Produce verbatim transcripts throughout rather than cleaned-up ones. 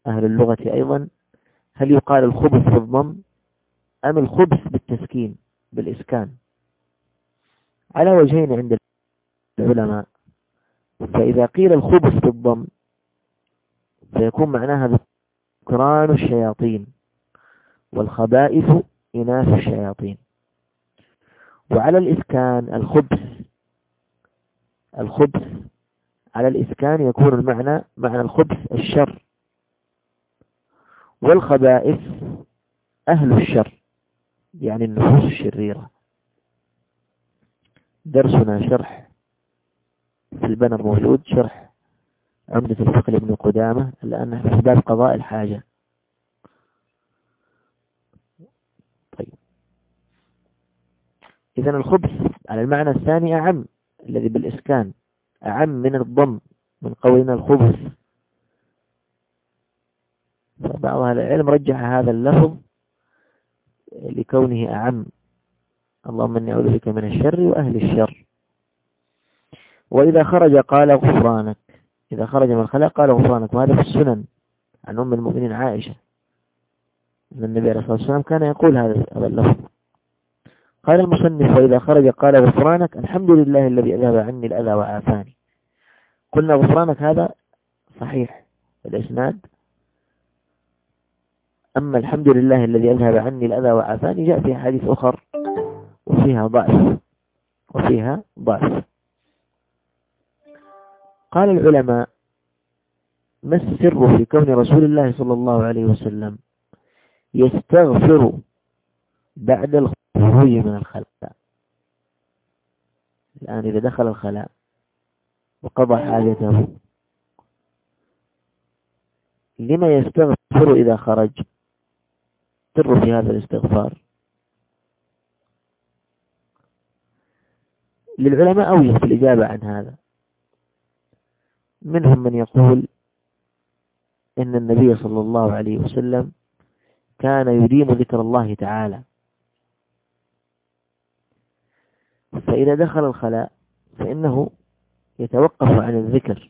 أهل اللغة أيضا هل يقال الخبث بالضم أم الخبث بالتسكين بالإسكان؟ على وجهين عند العلماء. فإذا قيل الخبث بالضم فيكون معناها ذكران الشياطين والخبائث إناث الشياطين. وعلى الإسكان الخبث الخبث على الإسكان يكون المعنى معنى الخبث الشر، والخبائث أهل الشر يعني النفوس الشريرة. درسنا شرح في البنر موجود، شرح عمدة الفقه لابن قدامة، الآن في باب قضاء الحاجة. طيب، إذن الخبث على المعنى الثاني أعم، الذي بالإسكان أعم من الضم، من قولنا الخبث. فبعض أهل العلم رجح هذا اللفظ لكونه أعم. اللهم إني أعوذ بك من الشر وأهل الشر. وإذا خرج قال غفرانك، إذا خرج من الخلاء قال غفرانك. وهذا في السنن عن أم المؤمنين عائشة أن النبي عليه الصلاة والسلام كان يقول هذا هذا اللفظ. قال المصنف: وإذا خرج قال غفرانك الحمد لله الذي أذهب عني الأذى وعافاني. قلنا غفرانك هذا صحيح الإسناد، أما الحمد لله الذي أذهب عني الأذى وعافاني جاء في حديث أخر وفيها ضعف وفيها ضعف. قال العلماء: ما السر في كون رسول الله صلى الله عليه وسلم يستغفر بعد الخروج من الخلاء؟ الآن إذا دخل الخلاء وقضى حاجته لما يستغفر إذا خرج؟ سر في هذا الاستغفار للعلماء أوجه في الإجابة عن هذا. منهم من يقول إن النبي صلى الله عليه وسلم كان يديم ذكر الله تعالى، فإذا دخل الخلاء فإنه يتوقف عن الذكر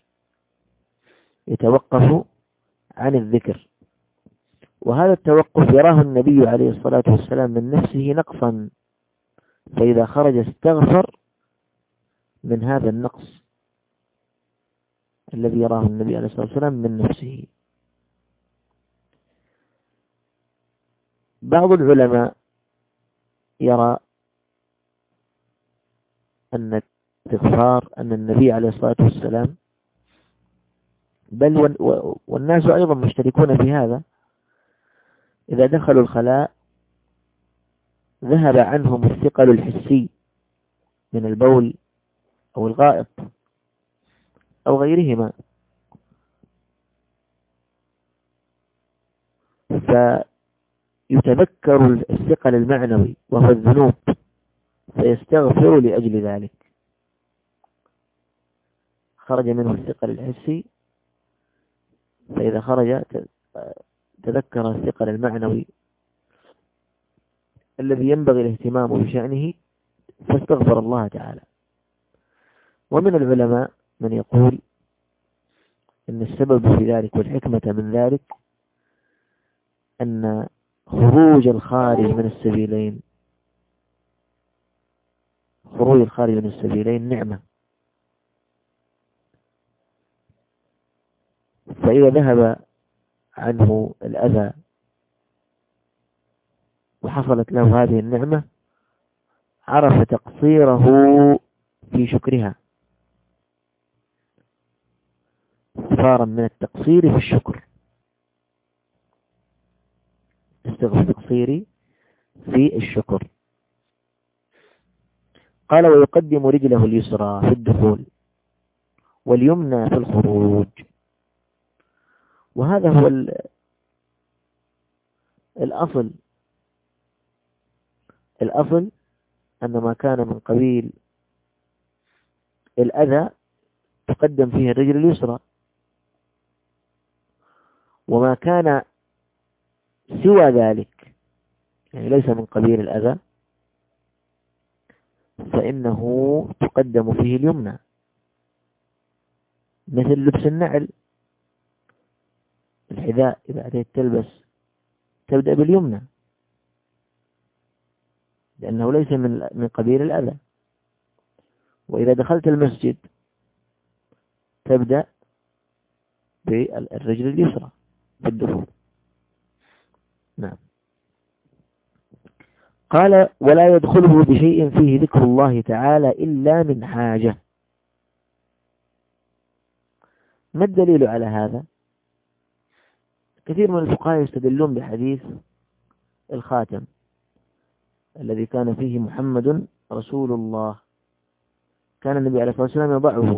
يتوقف عن الذكر وهذا التوقف يراه النبي عليه الصلاة والسلام من نفسه نقصا، فإذا خرج استغفر من هذا النقص الذي يراه النبي عليه الصلاة والسلام من نفسه. بعض العلماء يرى أن الاستغفار أن النبي عليه الصلاة والسلام بل والناس أيضا مشتركون في هذا، إذا دخلوا الخلاء ذهب عنهم الثقل الحسي من البول أو الغائط أو غيرهما، فيتذكر الثقل المعنوي وهو الذنوب فيستغفر لأجل ذلك. خرج منه الثقل الحسي، فإذا خرج تذكر الثقل المعنوي الذي ينبغي الاهتمام بشأنه فاستغفر الله تعالى. ومن العلماء من يقول إن السبب في ذلك والحكمة من ذلك أن خروج الخارج من السبيلين خروج الخارج من السبيلين نعمة، فإذا ذهب عنه الأذى وحصلت له هذه النعمة عرف تقصيره في شكرها، صار من التقصير في الشكر، استغفر تقصيري في الشكر. قال: ويقدم رجله اليسرى في الدخول واليمنى في الخروج. وهذا هو الأصل الأصل أن ما كان من قبيل الأذى تقدم فيه الرجل اليسرى، وما كان سوى ذلك يعني ليس من قبيل الأذى فإنه تقدم فيه اليمنى، مثل لبس النعل. الحذاء إذا أتيت تلبس تبدأ باليمنى، لأنه ليس من من قبيل الأذى. وإذا دخلت المسجد تبدأ بالرجل اليسرى بالدخول. نعم. قال ولا يدخله بشيء فيه ذكر الله تعالى إلا من حاجة. ما الدليل على هذا؟ كثير من الفقهاء يستدلون بحديث الخاتم الذي كان فيه محمد رسول الله، كان النبي عليه الصلاة والسلام يضعه،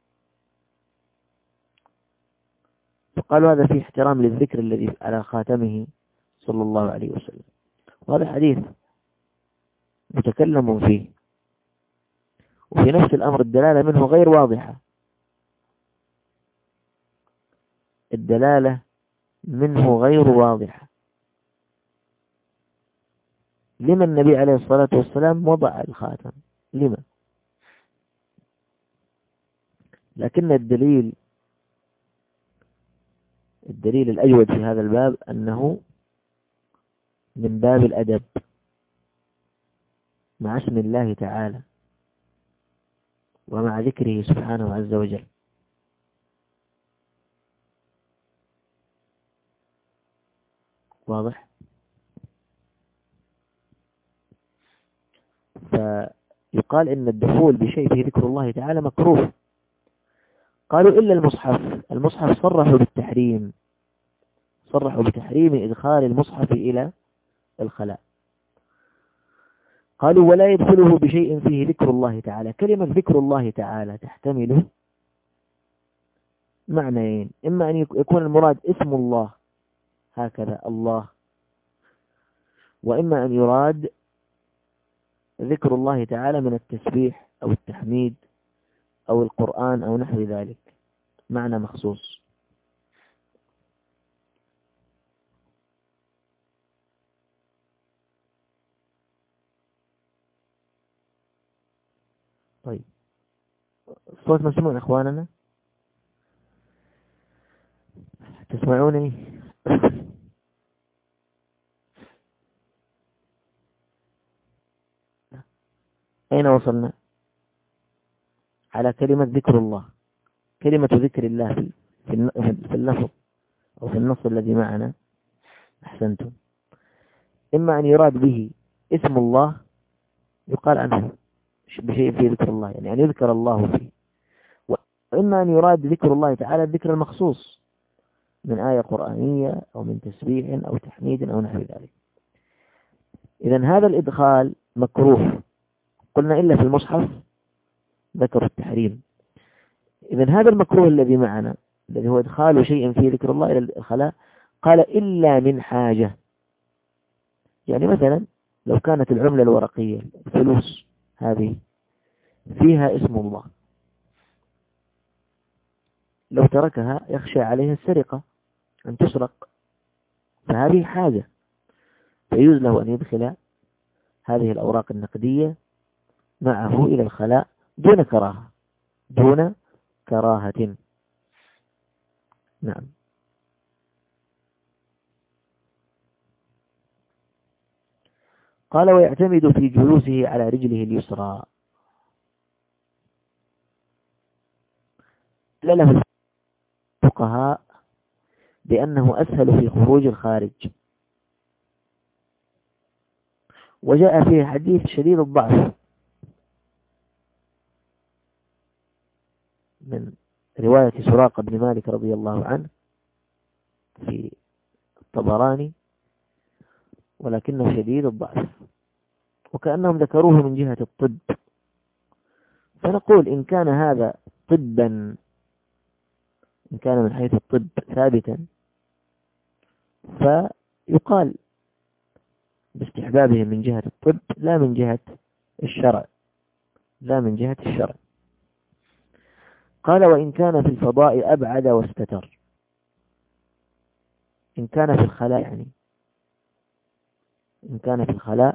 فقالوا هذا فيه احترام للذكر الذي على خاتمه صلى الله عليه وسلم، وهذا حديث متكلم فيه، وفي نفس الأمر الدلالة منه غير واضحة، الدلالة منه غير واضحة. لما النبي عليه الصلاة والسلام وضع الخاتم؟ لما؟ لكن الدليل الدليل الأجود في هذا الباب أنه من باب الأدب مع اسم الله تعالى ومع ذكره سبحانه عز وجل. واضح؟ فيقال إن الدخول بشيء فيه ذكر الله تعالى مكروه. قالوا إلا المصحف، المصحف صرحوا بالتحريم، صرحوا بتحريم إدخال المصحف إلى الخلاء. قالوا ولا يدخله بشيء فيه ذكر الله تعالى. كلمة ذكر الله تعالى تحتمل معنيين، إما أن يكون المراد اسم الله هكذا الله، وإما أن يراد ذكر الله تعالى من التسبيح أو التحميد أو القرآن أو نحو ذلك، معنى مخصوص. طيب الصوت مسموع أخواننا؟ تسمعونني؟ أين وصلنا؟ على كلمة ذكر الله، كلمة ذكر الله في اللفظ أو في النص الذي معنا. أحسنتم. إما أن يراد به اسم الله يقال عنه بشيء فيه ذكر الله، يعني أن يذكر الله فيه، وإما أن يراد ذكر الله تعالى الذكر المخصوص من آية قرآنية أو من تسبيح أو تحميد أو نحو ذلك. إذن هذا الإدخال مكروه، قلنا إلا في المصحف ذكر التحريم. إذن هذا المكروه الذي معنا الذي هو إدخال شيء فيه ذكر الله إلى الخلاء، قال إلا من حاجة. يعني مثلا لو كانت العملة الورقية الفلوس هذه فيها اسم الله، لو تركها يخشى عليها السرقة أن تسرق، فهذه حاجة، فيجوز له أن يدخل هذه الأوراق النقدية معه إلى الخلاء دون كراهة، دون كراهة. نعم. قال ويعتمد في جلوسه على رجله اليسرى. له الفقهاء بأنه أسهل في خروج الخارج، وجاء فيه حديث شديد الضعف من رواية سراقة بن مالك رضي الله عنه في الطبراني، ولكنه شديد الضعف، وكأنهم ذكروه من جهة الطب. فنقول إن كان هذا طبا، إن كان من حيث الطب ثابتا، فيقال باستحبابه من جهة الطب لا من جهة الشرع، لا من جهة الشرع. قال وإن كان في الفضاء أبعد واستتر. إن كان في الخلاء، يعني إن كان في الخلاء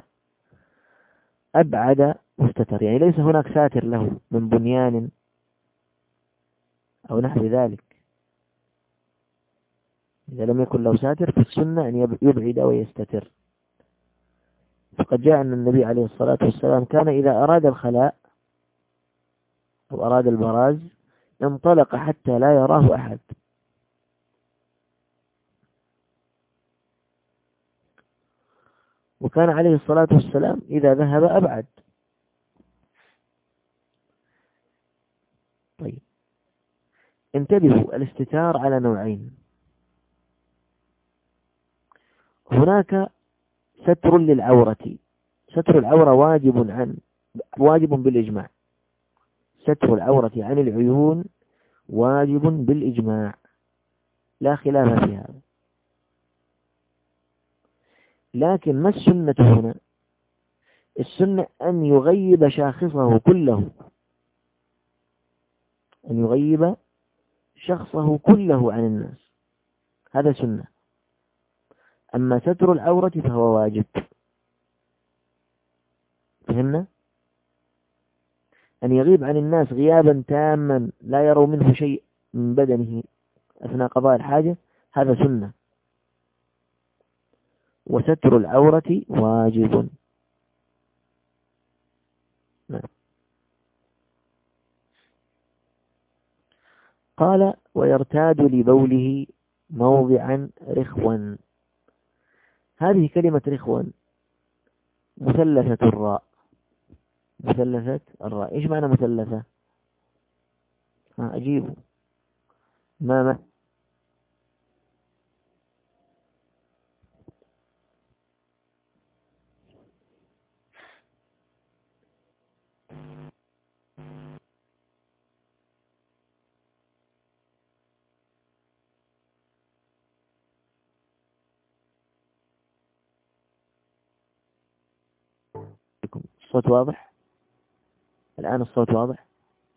أبعد واستتر، يعني ليس هناك ساتر له من بنيان أو نحو ذلك، إذا لم يكن له ساتر فالسنة أن يبعد ويستتر. فقد جاء أن النبي عليه الصلاة والسلام كان إذا أراد الخلاء أو أراد البراز انطلق حتى لا يراه أحد. وكان عليه الصلاة والسلام إذا ذهب أبعد. طيب، انتبهوا، الاستتار على نوعين. هناك ستر للعورة، ستر العورة واجب عن واجب بالإجماع، ستر العورة عن العيون واجب بالإجماع، لا خلاف في هذا. لكن ما السنة هنا؟ السنة أن يغيب شاخصه كله، أن يغيب شخصه كله عن الناس، هذا سنة. أما ستر العورة فهو واجب. فهمنا؟ أن يغيب عن الناس غيابا تاما لا يروا منه شيء من بدنه أثناء قضاء الحاجة، هذا سنة. وستر العورة واجب. نعم. قال ويرتاد لبوله موضعا رخوا. هذه كلمة رخوا مثلثة الراء، مثلثة الراء. إيش معنى مثلثة؟ ها أجيبوا. ما ما الصوت واضح؟ الآن الصوت واضح؟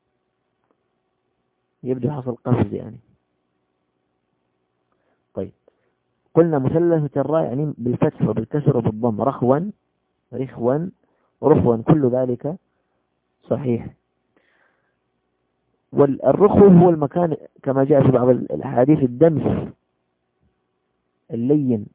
يبدو حصل قفز يعني. طيب، قلنا مثلثة الراء يعني بالفتح وبالكسر وبالضم، رخوا رخوا رخوا، كل ذلك صحيح. والرخو هو المكان كما جاء في بعض الأحاديث الدمس اللين،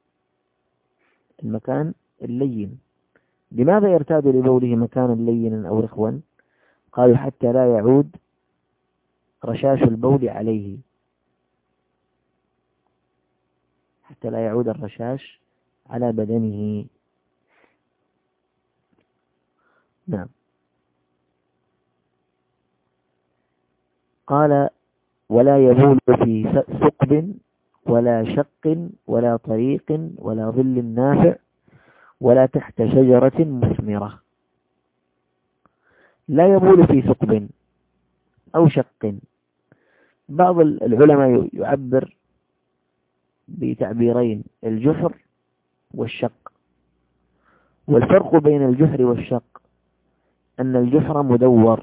المكان اللين. لماذا يرتاد لبوله مكانا لينا أو رخوا؟ قالوا حتى لا يعود رشاش البول عليه، حتى لا يعود الرشاش على بدنه. نعم. قال ولا يبول في ثقب ولا شق ولا طريق ولا ظل نافع ولا تحت شجرة مثمرة. لا يبول في ثقب أو شق. بعض العلماء يعبر بتعبيرين، الجحر والشق. والفرق بين الجحر والشق أن الجحر مدور،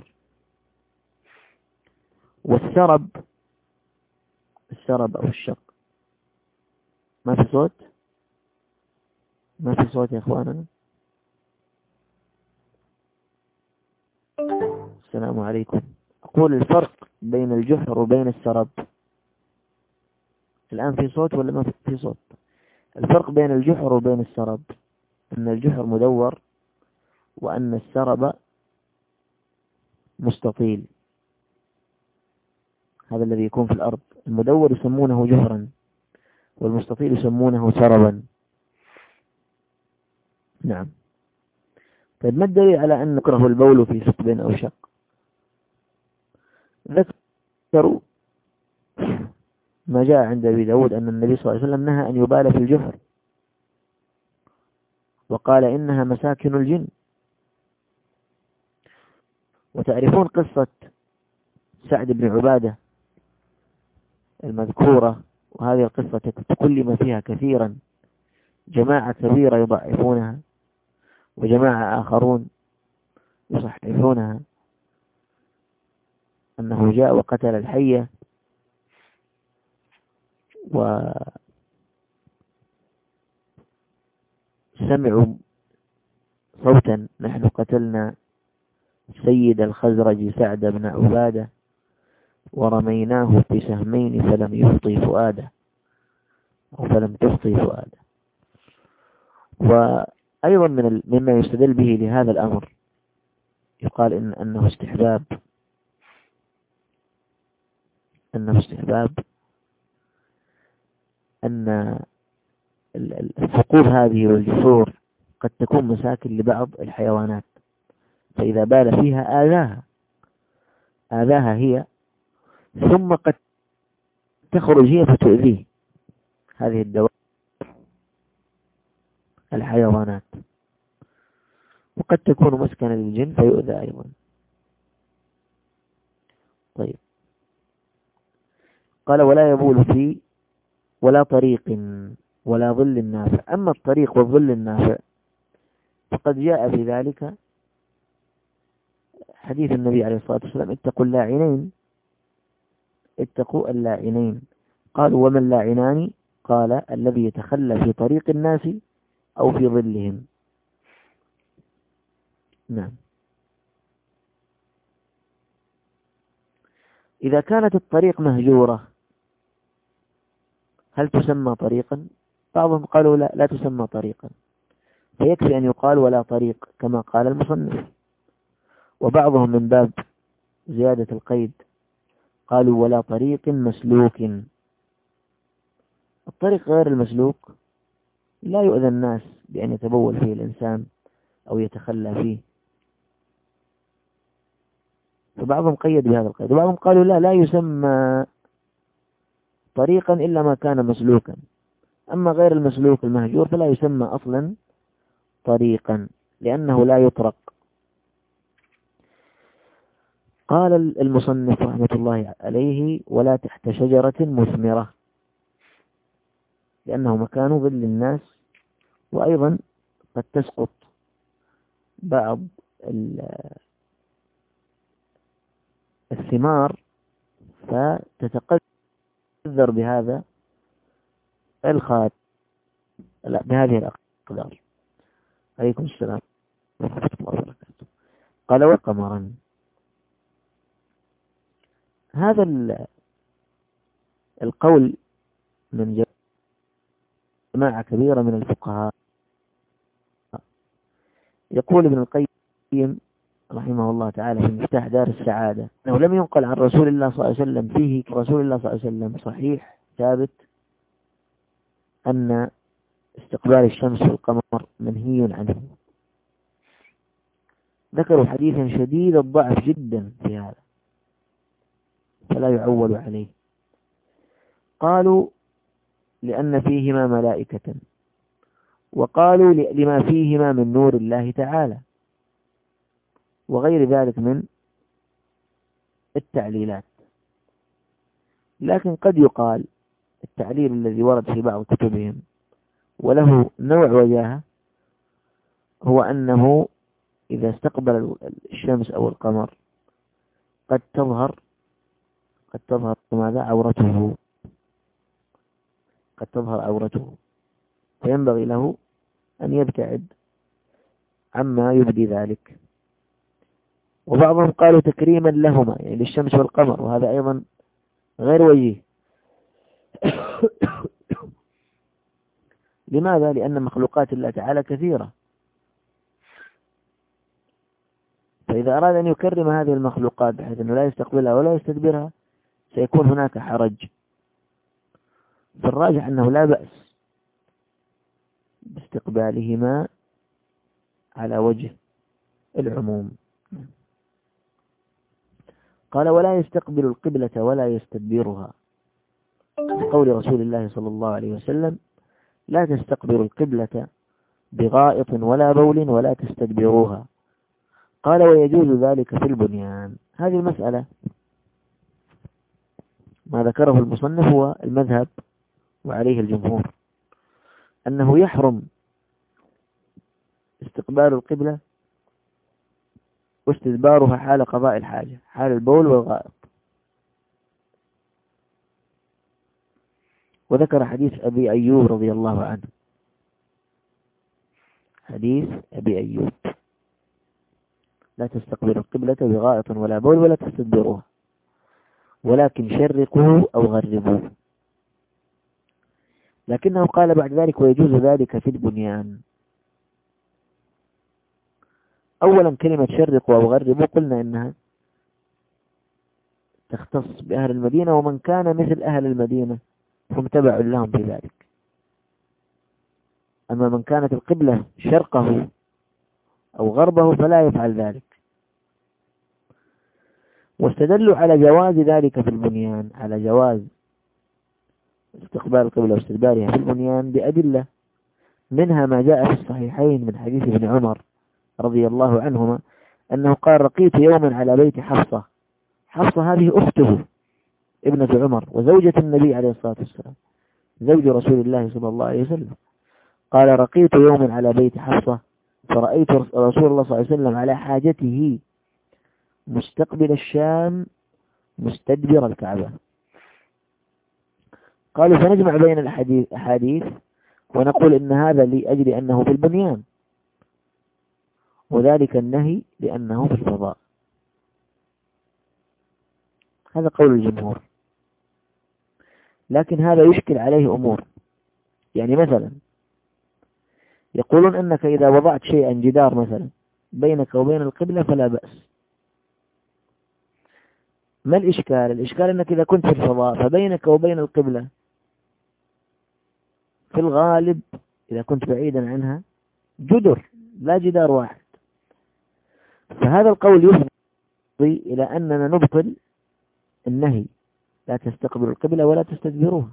والسرب السرب أو الشق. ما في صوت؟ ما في صوت يا إخواننا؟ السلام عليكم. أقول الفرق بين الجحر وبين السرب. الآن في صوت ولا ما في صوت؟ الفرق بين الجحر وبين السرب أن الجحر مدور وأن السرب مستطيل. هذا الذي يكون في الأرض، المدور يسمونه جحرا والمستطيل يسمونه سربا. نعم. طيب، ما الدليل على أن نكره البول في ثقب أو شق؟ ذكروا ما جاء عند أبي داود أن النبي صلى الله عليه وسلم نهى أن يبال في الجحر، وقال إنها مساكن الجن. وتعرفون قصة سعد بن عبادة المذكورة، وهذه القصة تكلم فيها كثيرا، جماعة كبيرة يضعفونها وجماعة آخرون يصححونها، أنه جاء وقتل الحية وسمعوا صوتا نحن قتلنا سيد الخزرج سعد بن عبادة ورميناه بسهمين فلم يخطي فؤاده. أو فلم تخطي فؤاده. وأيضا من مما يستدل به لهذا الأمر يقال إن أنه استحباب أنه استحباب أن الثقوب هذه والجسور قد تكون مساكن لبعض الحيوانات، فإذا بال فيها آذاها آذاها هي، ثم قد تخرج هي فتؤذيه هذه الدواب الحيوانات، وقد تكون مسكنا للجن فيؤذى أيضا. طيب، قال ولا يبول في ولا طريق ولا ظل نافع. أما الطريق والظل النافع فقد جاء في ذلك حديث النبي عليه الصلاة والسلام: اتقوا اللاعنين اتقوا اللاعنين. قالوا وما اللاعنان؟ قال الذي يتخلى في طريق الناس أو في ظلهم. نعم. إذا كانت الطريق مهجورة هل تسمى طريقا؟ بعضهم قالوا لا لا تسمى طريقا، فيكفي أن يقال ولا طريق كما قال المصنف. وبعضهم من باب زيادة القيد قالوا ولا طريق مسلوك. الطريق غير المسلوك لا يؤذى الناس بأن يتبول فيه الإنسان أو يتخلى فيه، فبعضهم قيد بهذا القيد. وبعضهم قالوا لا لا يسمى طريقا إلا ما كان مسلوكا، أما غير المسلوك المهجور فلا يسمى أصلا طريقا لأنه لا يطرق. قال المصنف رحمة الله عليه ولا تحت شجرة مثمرة، لأنه مكان ظل الناس، وأيضا قد تسقط بعض الثمار فتتقدر بهذا الخات لا بهذه الأقدار. عليكم السلام ورحمة الله وبركاته. قال وقمرا. هذا القول من جماعة كبيرة من الفقهاء. يقول ابن القيم رحمه الله تعالى في مفتاح دار السعادة أنه لم ينقل عن رسول الله صلى الله عليه وسلم فيه رسول الله صلى الله عليه وسلم صحيح ثابت أن استقبال الشمس والقمر منهي عنه. ذكروا حديثا شديد الضعف جدا في هذا فلا يعول عليه. قالوا لأن فيهما ملائكة، وقالوا لما فيهما من نور الله تعالى، وغير ذلك من التعليلات. لكن قد يقال التعليل الذي ورد في بعض كتبهم وله نوع وجاهة هو أنه إذا استقبل الشمس أو القمر قد تظهر قد تظهر ماذا عورته قد تظهر عورته فينبغي له أن يبتعد عما يبدي ذلك. وبعضهم قالوا تكريما لهما يعني للشمس والقمر، وهذا أيضا غير وجيه. لماذا؟ لأن مخلوقات الله تعالى كثيرة، فإذا أراد أن يكرم هذه المخلوقات بحيث أنه لا يستقبلها ولا يستدبرها سيكون هناك حرج. فالراجح أنه لا بأس باستقبالهما على وجه العموم. قال ولا يستقبل القبلة ولا يستدبرها، قول رسول الله صلى الله عليه وسلم لا تستقبلوا القبلة بغائط ولا بول ولا تستدبروها. قال ويجوز ذلك في البنيان. هذه المسألة ما ذكره المصنف هو المذهب وعليه الجمهور، أنه يحرم استقبال القبلة واستدبارها حال قضاء الحاجة، حال البول والغائط. وذكر حديث أبي أيوب رضي الله عنه، حديث أبي أيوب لا تستقبل القبلة بغائط ولا بول ولا تستدبروها ولكن شرقوا أو غربوا. لكنه قال بعد ذلك ويجوز ذلك في البنيان. أولا كلمة شرقوا أو غربوا قلنا إنها تختص بأهل المدينة، ومن كان مثل أهل المدينة هم تبع لهم في ذلك. أما من كانت القبلة شرقه أو غربه فلا يفعل ذلك. واستدلوا على جواز ذلك في البنيان، على جواز استقبال القبلة واستدبارها في البنيان بأدلة، منها ما جاء في الصحيحين من حديث ابن عمر رضي الله عنهما أنه قال رقيت يوما على بيت حفصة. حفصة هذه أخته ابنة عمر وزوجة النبي عليه الصلاة والسلام، زوج رسول الله صلى الله عليه وسلم. قال رقيت يوما على بيت حفصة فرأيت رسول الله صلى الله عليه وسلم على حاجته مستقبل الشام مستدبر الكعبة. قالوا فنجمع بين الأحاديث ونقول إن هذا لأجل أنه في البنيان، وذلك النهي لأنه في الفضاء. هذا قول الجمهور، لكن هذا يشكل عليه أمور. يعني مثلا يقولون أنك إذا وضعت شيئا جدار مثلا بينك وبين القبلة فلا بأس. ما الإشكال؟ الإشكال أنك إذا كنت في الفضاء فبينك وبين القبلة في الغالب إذا كنت بعيدا عنها جدر لا جدار واحد. فهذا القول يفضي إلى أننا نبطل النهي لا تستقبلوا القبلة ولا تستدبروها،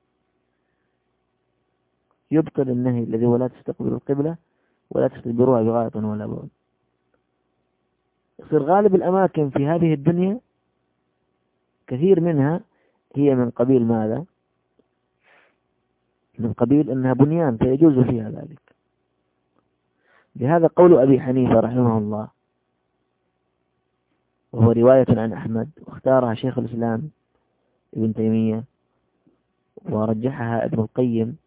يبطل النهي الذي ولا تستقبلوا القبلة ولا تستدبروها بغائط ولا بول. يصير غالب الأماكن في هذه الدنيا كثير منها هي من قبيل ماذا؟ من قبيل أنها بنيان فيجوز فيها ذلك. لهذا قول أبي حنيفة رحمه الله، وهو رواية عن أحمد واختارها شيخ الإسلام ابن تيمية ورجحها ابن القيم،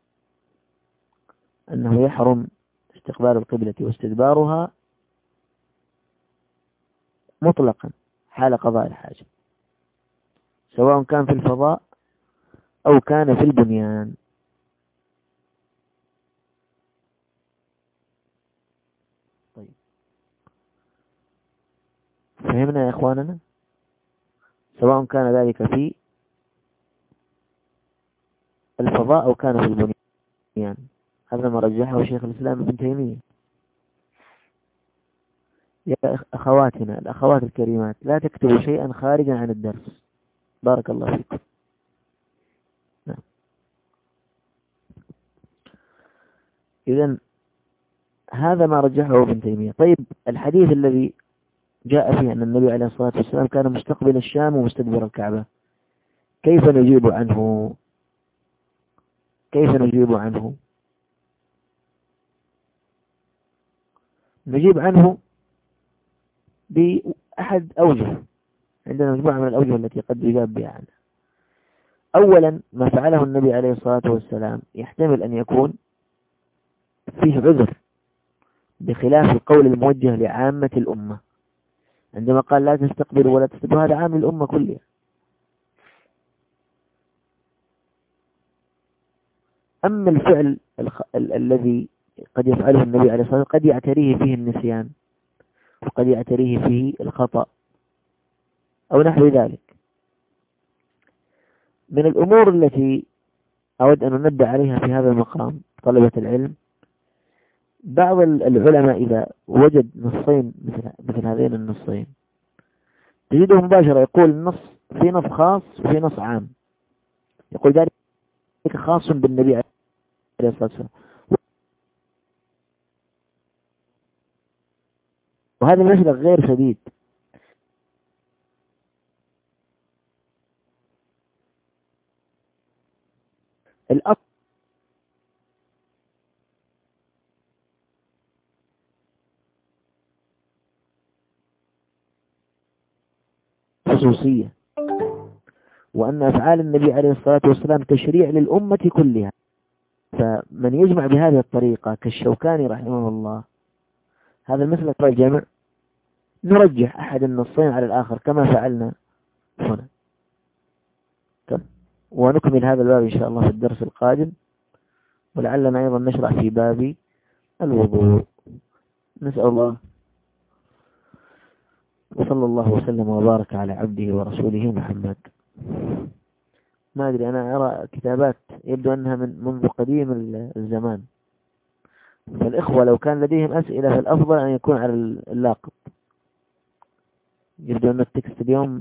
أنه يحرم استقبال القبلة واستدبارها مطلقا حال قضاء الحاجة، سواء كان في الفضاء أو كان في البنيان. طيب فهمنا يا إخواننا؟ سواء كان ذلك في الفضاء أو كان في البنيان، هذا ما رجحه شيخ الإسلام ابن تيمية. يا أخواتنا الأخوات الكريمات لا تكتبوا شيئا خارجا عن الدرس، بارك الله فيكم. نعم. إذن هذا ما رجحه ابن تيمية. طيب الحديث الذي جاء فيه أن النبي عليه الصلاة والسلام كان مستقبل الشام ومستدبر الكعبة، كيف نجيب عنه؟ كيف نجيب عنه؟ نجيب عنه بأحد أوجه، عندنا مجموعة من الأوجه التي قد يجاب بها عنه. أولا ما فعله النبي عليه الصلاة والسلام يحتمل أن يكون فيه عذر، بخلاف القول الموجه لعامة الأمة عندما قال لا تستقبلوا ولا تستقبلوا، هذا عام الأمة كلها. أما الفعل الخ... ال... الذي قد يفعله النبي عليه الصلاة والسلام قد يعتريه فيه النسيان وقد يعتريه فيه الخطأ أو نحو ذلك. من الأمور التي أود أن ننبه عليها في هذا المقام طلبة العلم، بعض العلماء إذا وجد نصين مثل, مثل هذين النصين تجده مباشرة يقول النص في نص خاص وفي نص عام، يقول ذلك خاص بالنبي عليه الصلاة والسلام، وهذا المسلك غير سديد. الأصل خصوصية، وأن أفعال النبي عليه الصلاة والسلام تشريع للأمة كلها. فمن يجمع بهذه الطريقة كالشوكاني رحمه الله، هذا المسلك الجمع نرجح أحد النصين على الآخر كما فعلنا هنا، ونكمل هذا الباب إن شاء الله في الدرس القادم، ولعلنا أيضا نشرع في باب الوضوء. نسأل الله، وصلى الله وسلم وبارك على عبده ورسوله محمد. ما أدري، أنا أرى كتابات يبدو أنها من منذ قديم الزمان، فالإخوة لو كان لديهم أسئلة فالأفضل أن يكون على اللاقط. يبدو أن التكست اليوم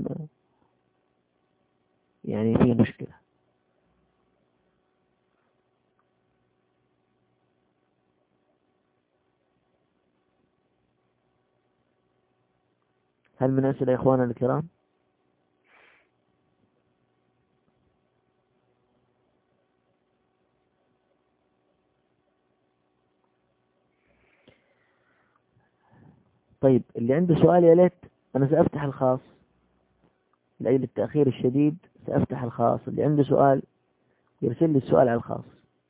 يعني فيه مشكلة. هل من أسئلة يا إخوانا الكرام؟ طيب، اللي عنده سؤال يا ليت، أنا سأفتح الخاص لأجل التأخير الشديد، سأفتح الخاص. اللي عنده سؤال يرسل لي السؤال على الخاص.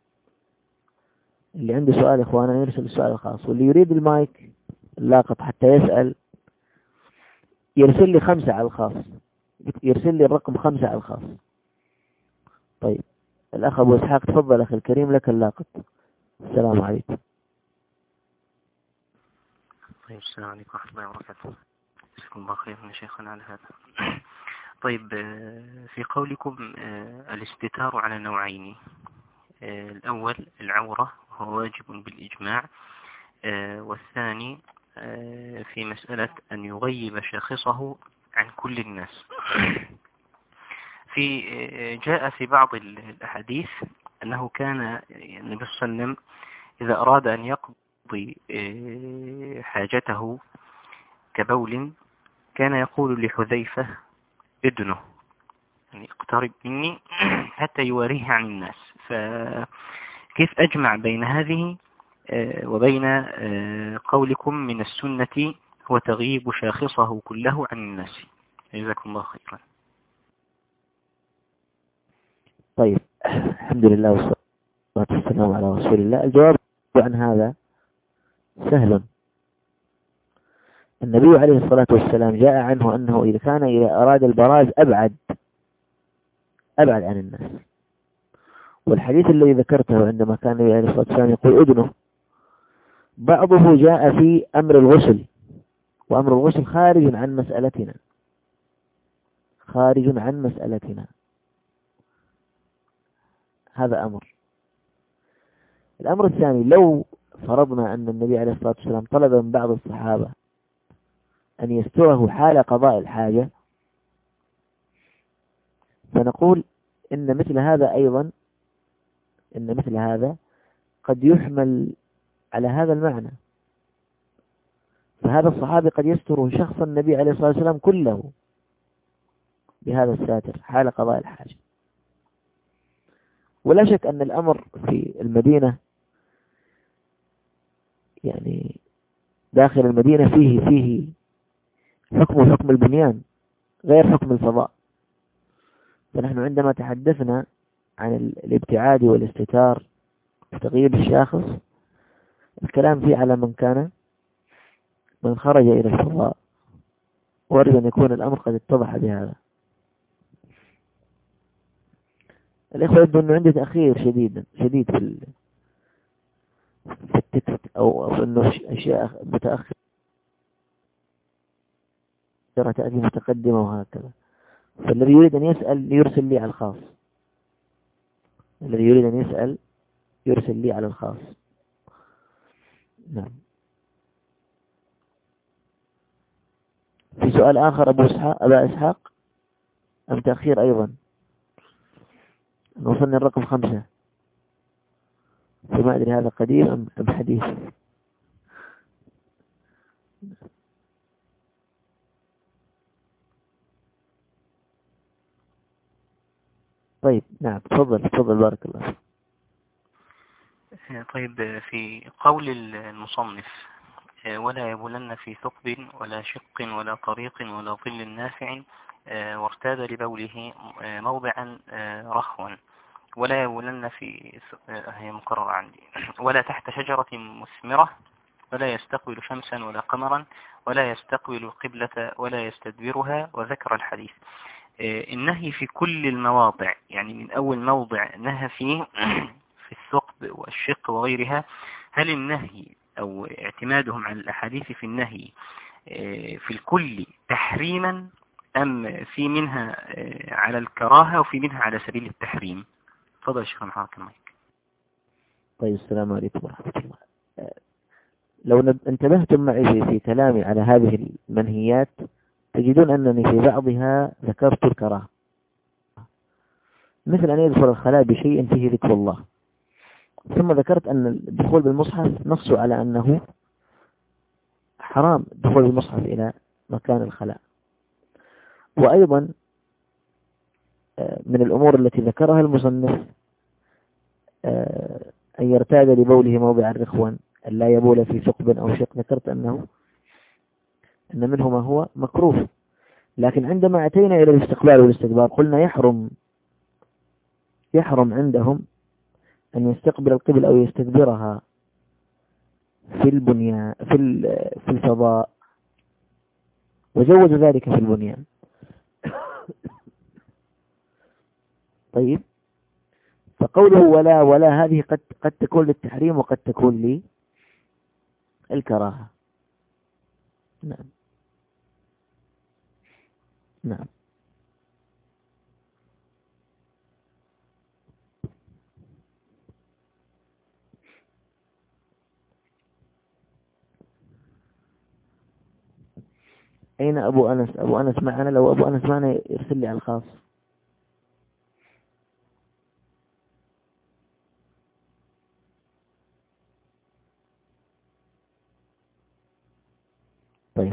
اللي عنده سؤال يا إخوانا يرسل السؤال الخاص، واللي يريد المايك اللاقط حتى يسأل يرسل لي خمسة على الخاص، يرسل لي الرقم خمسة على الخاص. طيب، الأخ أبو إسحاق تفضل أخي الكريم، لك اللاقط. السلام عليكم. طيب، السلام عليكم ورحمة الله وبركاته. جزاكم الله خير من شيخنا على هذا. طيب، في قولكم الاستتار على نوعين، الأول العورة وهو واجب بالإجماع، والثاني في مسألة أن يغيب شاخصه عن كل الناس. في جاء في بعض الأحاديث أنه كان النبي صلى الله عليه وسلم إذا أراد أن يقضي حاجته كبول كان يقول لحذيفة ادنه، يعني اقترب مني حتى يواريه عن الناس. فكيف أجمع بين هذه وبين قولكم من السنة هو تغييب شاخصه كله عن الناس؟ جزاكم الله خيرا. طيب، الحمد لله والصلاة والسلام على رسول الله. الجواب عن هذا سهل. النبي عليه الصلاة والسلام جاء عنه أنه إذا كان إذا أراد البراز أبعد أبعد عن الناس. والحديث الذي ذكرته عندما كان النبي عليه الصلاة والسلام يقول أذنه، بعضه جاء في أمر الغسل، وأمر الغسل خارج عن مسألتنا، خارج عن مسألتنا. هذا أمر. الأمر الثاني، لو فرضنا أن النبي عليه الصلاة والسلام طلب من بعض الصحابة أن يستره حال قضاء الحاجة، فنقول إن مثل هذا أيضا إن مثل هذا قد يحمل على هذا المعنى. فهذا الصحابي قد يستر شخص النبي عليه الصلاة والسلام كله بهذا الساتر حال قضاء الحاجة. ولا شك أن الأمر في المدينة، يعني داخل المدينة، فيه فيه حكم حكم البنيان غير حكم الفضاء. فنحن عندما تحدثنا عن الابتعاد والاستتار وتغيير الشاخص، الكلام فيه على من كان من خرج إلى الفضاء، وأرجو أن يكون الأمر قد اتضح بهذا. الإخوة يبدو أنه عنده تأخير شديد شديد في في التكست، أو أنه أشياء متأخرة تأتي متقدمة وهكذا. فالذي يريد أن يسأل يرسل لي على الخاص. الذي يريد أن يسأل يرسل لي على الخاص. نعم. في سؤال آخر أبو إسحاق أبا إسحاق أم تأخير أيضا؟ وصلنا الرقم خمسة، فما أدري هذا قديم أم أم حديث. طيب، نعم، تفضل تفضل بارك الله. طيب، في قول المصنف ولا يبولن في ثقب ولا شق ولا طريق ولا ظل نافع وارتاد لبوله موضعا رخوا، ولا يبولن في، هي مقررة عندي، ولا تحت شجرة مثمرة، ولا يستقبل شمسا ولا قمرا، ولا يستقبل القبلة ولا يستدبرها، وذكر الحديث. النهي في كل المواضع، يعني من أول موضع نهى فيه في الثقب والشق وغيرها، هل النهي أو اعتمادهم على الأحاديث في النهي في الكل تحريما، أم في منها على الكراهة وفي منها على سبيل التحريم؟ تفضل شيخ محمد المايك. طيب، السلام عليكم ورحمة الله. لو انتبهتم معي في كلامي على هذه المنهيات تجدون أنني في بعضها ذكرت الكراهة، مثل أن يدخل الخلاء بشيء فيه ذكر الله، ثم ذكرت أن الدخول بالمصحف نصوا على أنه حرام دخول المصحف إلى مكان الخلاء. وأيضا من الأمور التي ذكرها المصنف أن يرتاد لبوله موضع الرخوان، أن لا يبول في ثقب أو شق، ذكرت أنه أن منه ما هو مكروه. لكن عندما أتينا إلى الاستقبال والاستدبار قلنا يحرم يحرم عندهم أن يستقبل القبل أو يستدبرها في البنيان في في الفضاء، وجوز ذلك في البنيان. طيب، فقوله ولا ولا هذه قد قد تكون للتحريم وقد تكون للكراهة. نعم نعم. أين أبو أنس؟ أبو أنس معنا، لو أبو أنس معنا يرسل لي على الخاص. طيب،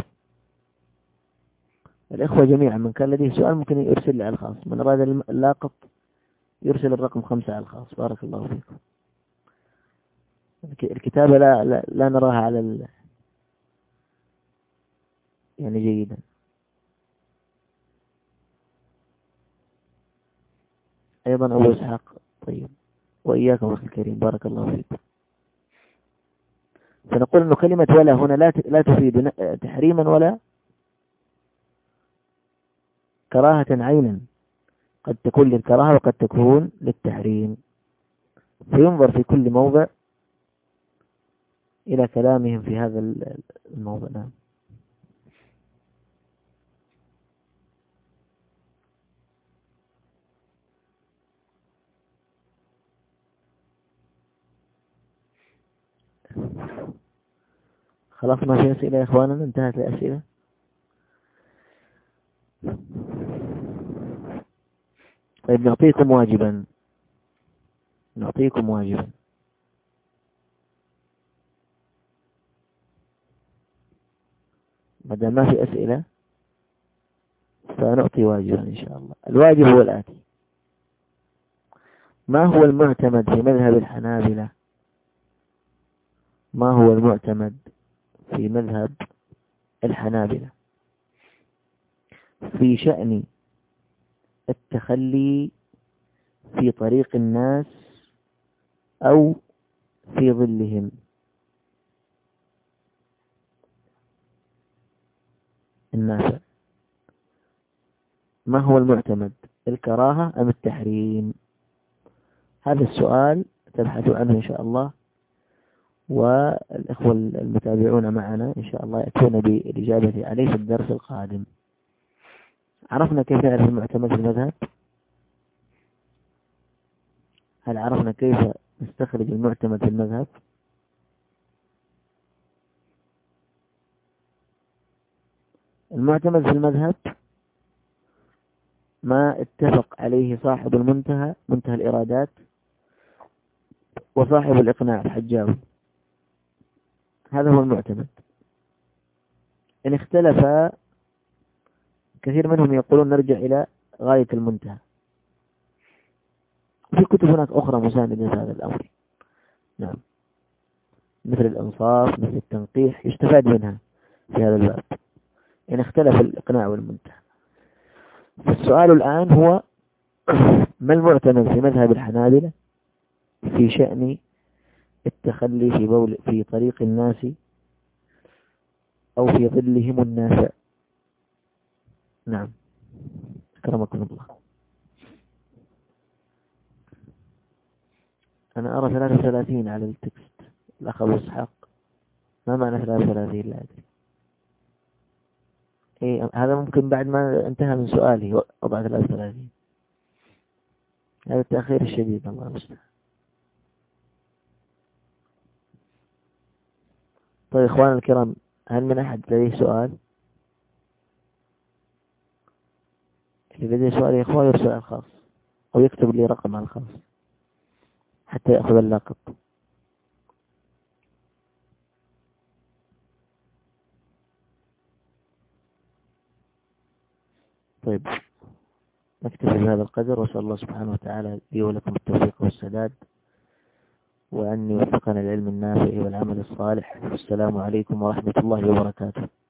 الإخوة جميعا من كان لديه سؤال ممكن يرسل لي على الخاص، من أراد اللاقط يرسل الرقم خمسة على الخاص. بارك الله فيكم. الكتابة لا لا, لا نراها على ال... يعني جيدا. أيضا أبو إسحاق. طيب، وإياكم أخي الكريم، بارك الله فيكم. فنقول أن كلمة ولا هنا لا لا تفيد تحريما ولا كراهة عينا، قد تكون للكراهة وقد تكون للتحريم، فينظر في كل موضع إلى كلامهم في هذا الموضع. نعم. خلاص ما في أسئلة يا إخواننا، انتهت الأسئلة. طيب، نعطيكم واجبا نعطيكم واجبا ما دام ما في أسئلة فنعطي واجبا إن شاء الله. الواجب هو الآتي: ما هو المعتمد في مذهب الحنابلة ما هو المعتمد في مذهب الحنابلة في شأن التخلي في طريق الناس أو في ظلهم؟ النافع. ما هو المعتمد، الكراهة أم التحريم؟ هذا السؤال تبحثوا عنه إن شاء الله، والإخوة المتابعون معنا إن شاء الله يأتون بالإجابة عليه في الدرس القادم. عرفنا كيف نعرف المعتمد في المذهب؟ هل عرفنا كيف نستخرج المعتمد في المذهب؟ المعتمد في المذهب ما اتفق عليه صاحب المنتهى منتهى الإرادات وصاحب الإقناع الحجاوي، هذا هو المعتمد. إن اختلف كثير منهم يقولون نرجع إلى غاية المنتهى، وفي كتب هناك أخرى مساندة هذا الأمر. نعم، مثل الإنصاف، مثل التنقيح، يستفاد منها في هذا الباب إن اختلف الإقناع والمنتهى. فالسؤال الآن هو ما المعتمد في مذهب الحنابلة في شأن التخلي في بول في طريق الناس أو في ظلهم النافع؟ نعم، أكرمكم الله. أنا أرى ثلاثة وثلاثين على التكست الأخ أبو إسحاق. ما معنى ثلاثة وثلاثين؟ لا أدري. إيه هذا ممكن بعد ما انتهى من سؤالي وضع ثلاثة وثلاثين. هذا التأخير الشديد الله المستعان. طيب إخوان الكرام، هل من أحد لديه سؤال؟ اللي لديه سؤال يا إخوان يرسل الخاص أو يكتب لي رقم على الخاص حتى يأخذ اللاقط. طيب نكتفي بهذا القدر، وأسأل الله سبحانه وتعالى لي ولكم التوفيق والسداد، وأن يوفقنا العلم النافع والعمل الصالح. والسلام عليكم ورحمة الله وبركاته.